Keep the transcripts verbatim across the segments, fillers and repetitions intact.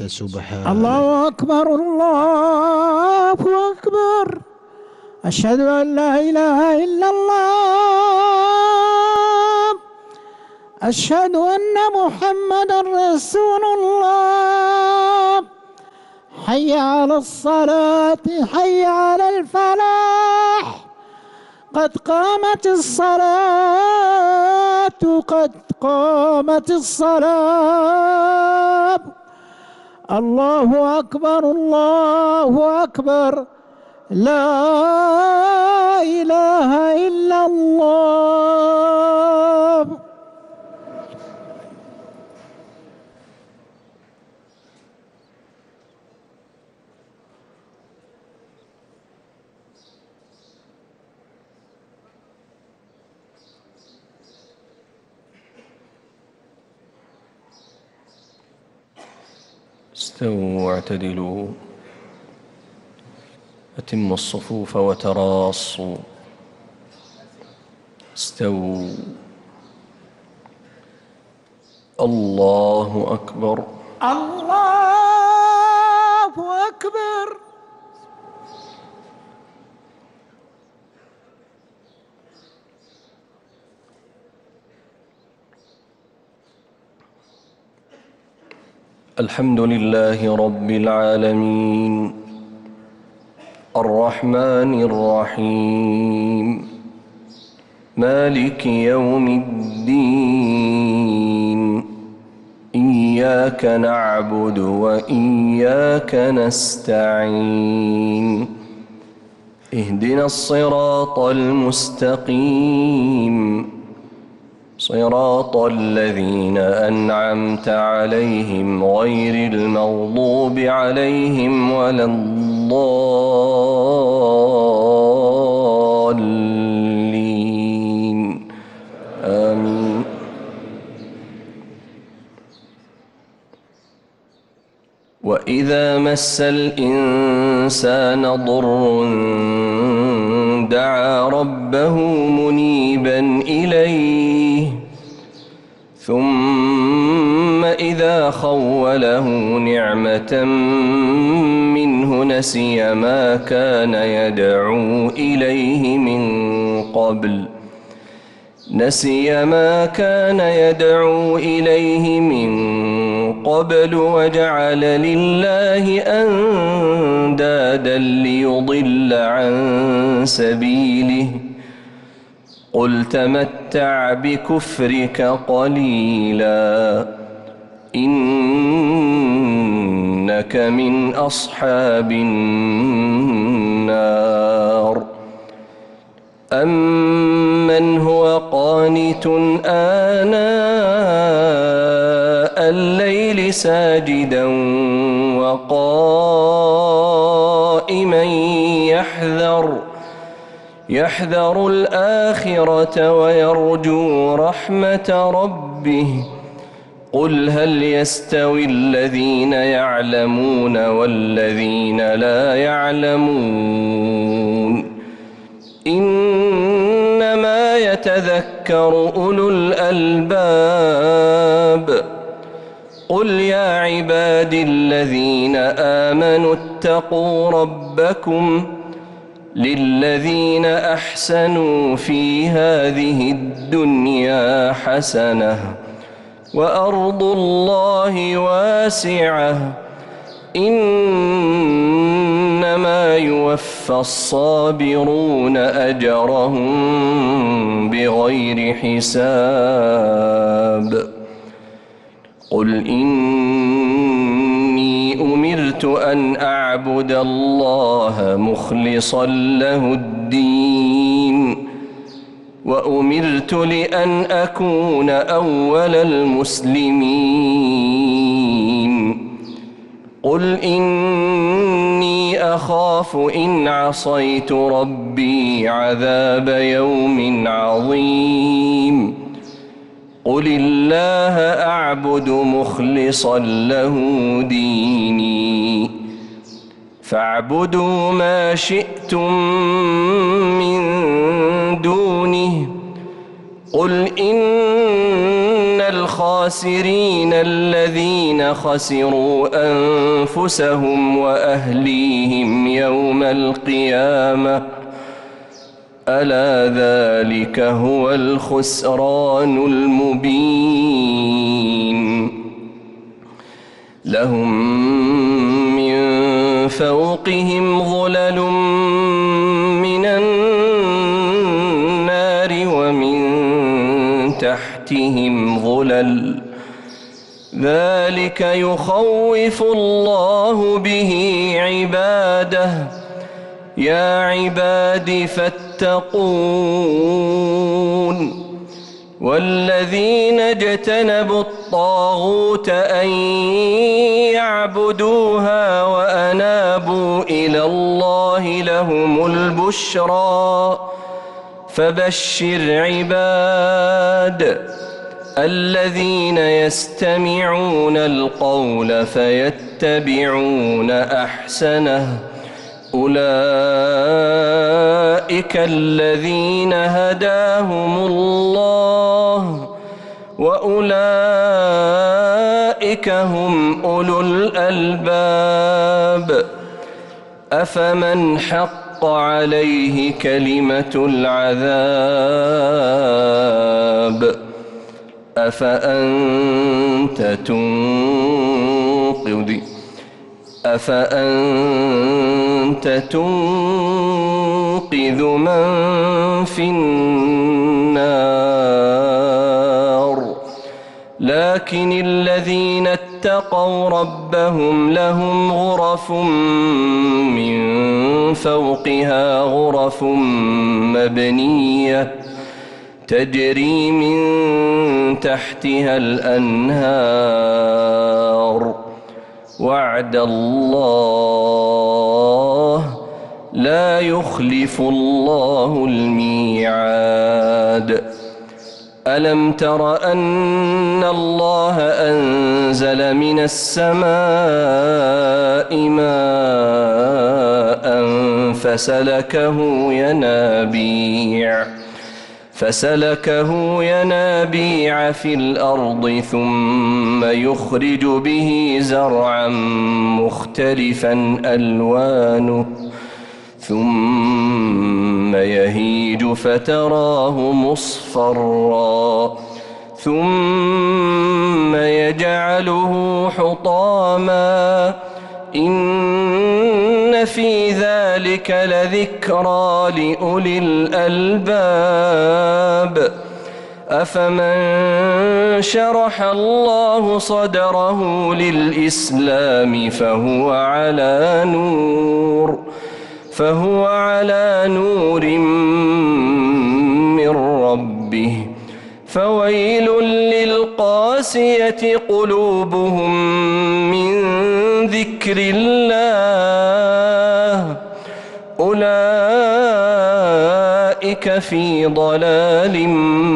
سبحان الله أكبر الله أكبر. أشهد أن لا إله إلا الله. أشهد أن محمدا رسول الله. حي على الصلاة حي على الفلاح. قد قامت الصلاة قد قامت الصلاة. الله أكبر الله أكبر. لا إله إلا الله. استووا واعتدلوا، أتموا الصفوف وتراصوا. استووا. الله أكبر الله أكبر. الحمد لله رب العالمين الرحمن الرحيم مالك يوم الدين. إياك نعبد وإياك نستعين. اهدنا الصراط المستقيم صراط الذين أنعمت عليهم غير المغضوب عليهم ولا الضالين. آمين. وإذا مس الإنسان ضر دعا ربه منيبا إليه ثم إذا خوله نعمة منه نسي ما كان يدعو إليه من قبل نسي ما كان يدعو إليه من قبل وجعل لله أندادا ليضل عن سبيله. قل تمتع بكفرك قليلا إنك من أصحاب النار. أمن هو قانت آناء الليل ساجدا وقائما يحذر يحذر الآخرة ويرجو رحمة ربه. قل هل يستوي الذين يعلمون والذين لا يعلمون إنما يتذكر أولو الألباب. قل يا عبادي الذين آمنوا اتقوا ربكم للذين أحسنوا في هذه الدنيا حسنة وأرض الله واسعة إنما يوفى الصابرون أجرهم بغير حساب. قل إني أمرت أن أعبد الله مخلصا له الدين وأمرت لأن أكون أول المسلمين. قل إني أخاف إن عصيت ربي عذاب يوم عظيم. قل الله أعبد مخلصا له ديني فاعبدوا ما شئتم من دونه قل إن الخاسرين الذين خسروا أنفسهم وأهليهم يوم القيامة ألا ذلك هو الخسران المبين لهم من فوقهم ظلل من النار ومن تحتهم ظلل ذلك يخوف الله به عباده يا عباد فاتقون والذين اجتنبوا الطاغوت أن يعبدوها وأنابوا إلى الله لهم البشرى فبشر عباد الذين يستمعون القول فيتبعون أحسنه أولئك الذين هداهم الله وأولئك هم أولو الألباب أفمن حق عليه كلمة العذاب أفأنت تنقذ أفأنت تنقذ من في النار لكن الذين اتقوا ربهم لهم غرف من فوقها غرف مبنية تجري من تحتها الأنهار وعد الله لا يخلف الله الميعاد ألم تر أن الله أنزل من السماء ماء فسلكه ينابيع فسلكه ينابيع في الأرض ثم يخرج به زرعا مختلفا ألوانه ثم يهيج فتراه مصفرا ثم يجعله حطاما إن في ذلك لذكرى لأولي الألباب أفمن شرح الله صدره للإسلام فهو على نور فهو على نور من ربه فويل للقاسية قلوبهم من ذكر الله أولئك في ضلال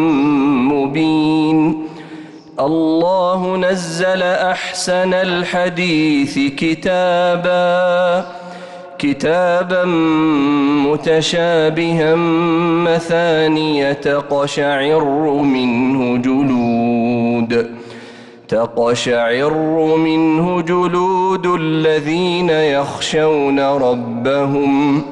مبين الله نزل أحسن الحديث كتابا كتابا متشابها مثانية تقشعر منه جلود تقشعر منه جلود الذين يخشون ربهم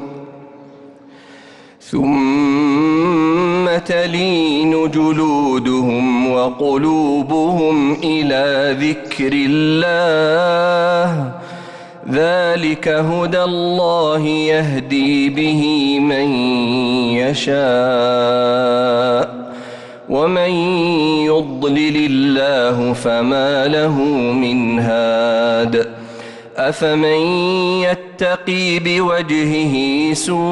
ثم تلين جلودهم وقلوبهم إلى ذكر الله ذلك هدى الله يهدي به من يشاء ومن يضلل الله فما له من هاد أفمن يتقي بوجهه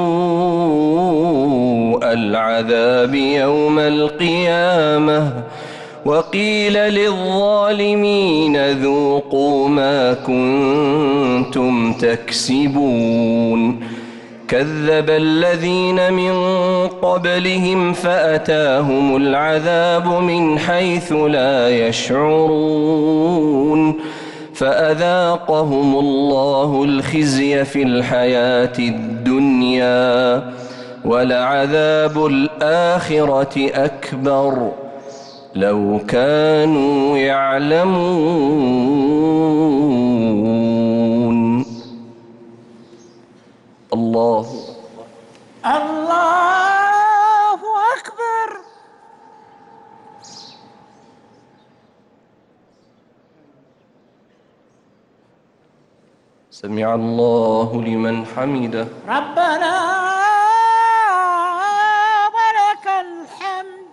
سوء العذاب يوم القيامة وقيل للظالمين ذوقوا ما كنتم تكسبون كذب الذين من قبلهم فأتاهم العذاب من حيث لا يشعرون فأذاقهم الله الخزي في الحياة الدنيا ولعذاب الآخرة أكبر لو كانوا يعلمون. الله الله أكبر. سمع الله لمن حمده. ربنا ولك الحمد.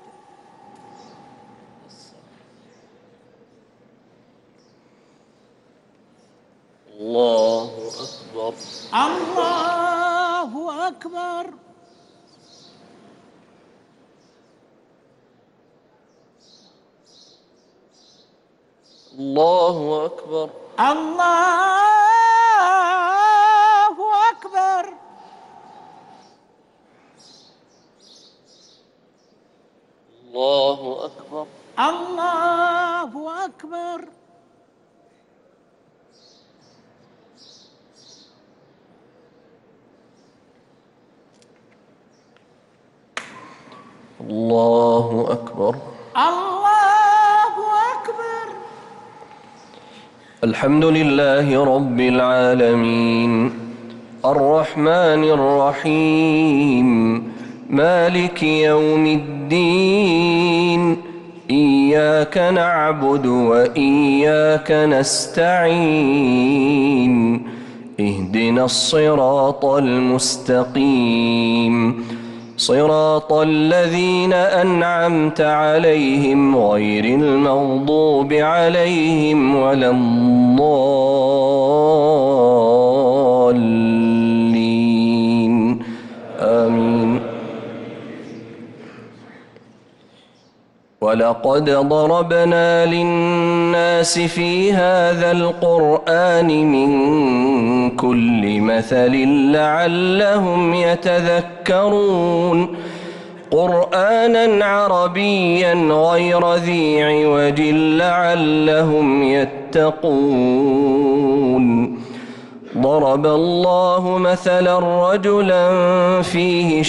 الله أكبر. الله أكبر. الله أكبر. الله أكبر. الله أكبر. الله أكبر. الله أكبر. الله أكبر. الحمد لله رب العالمين الرحمن الرحيم مالك يوم الدين إياك نعبد وإياك نستعين اهدنا الصراط المستقيم صراط الذين أنعمت عليهم غير المغضوب عليهم ولا الضالين آمين. ولقد ضربنا للناس في هذا القرآن من كل مثل لعلهم يتذكرون قرآنا عربيا غير ذي عوج لعلهم يتقون. ضرب الله مثلا رجلا فيه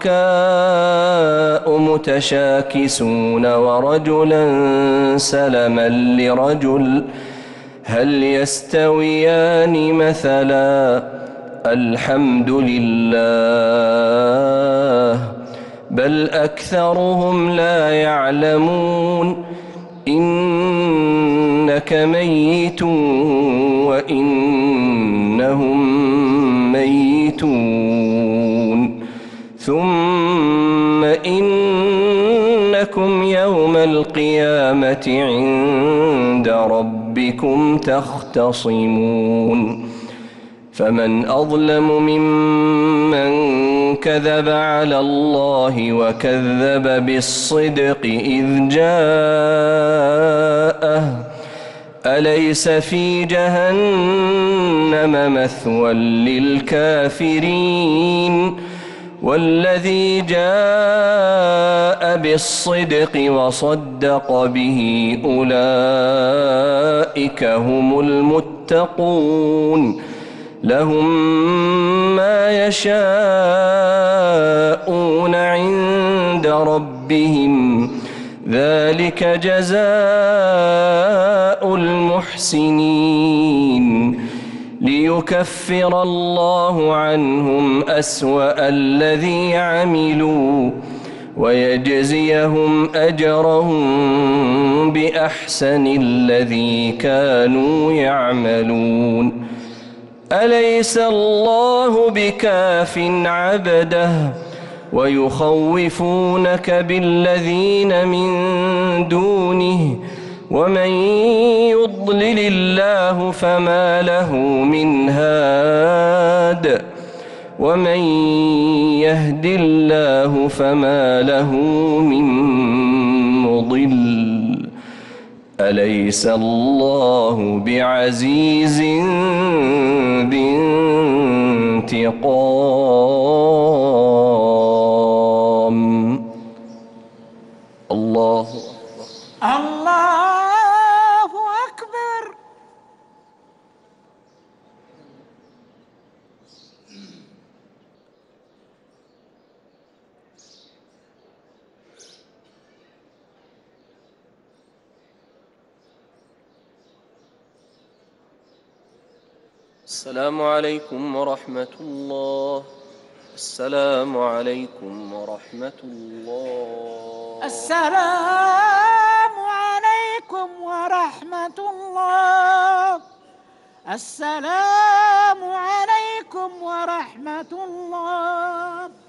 شركاء متشاكسون ورجلا سلما لرجل هل يستويان مثلا الحمد لله بل أكثرهم لا يعلمون. إنك ميت وإنهم ميتون ثم إنكم يوم القيامة عند ربكم تختصمون. فمن أظلم ممن كذب على الله وكذب بالصدق إذ جاءه أليس في جهنم مثوى للكافرين والذي جاء بالصدق وصدق به أولئك هم المتقون لهم ما يشاءون عند ربهم ذلك جزاء المحسنين ليكفر الله عنهم أسوأ الذي عملوا ويجزيهم أجرهم بأحسن الذي كانوا يعملون. أليس الله بكاف عبده ويخوفونك بالذين من دونه ومن يضلل الله فما له من هاد ومن يهد الله فما له من مضل. أليس الله بعزيز ذي انتقام. الله الله أكبر. السلام عليكم ورحمة الله. السلام عليكم ورحمة الله. السلام عليكم ورحمة الله. السلام عليكم ورحمة الله.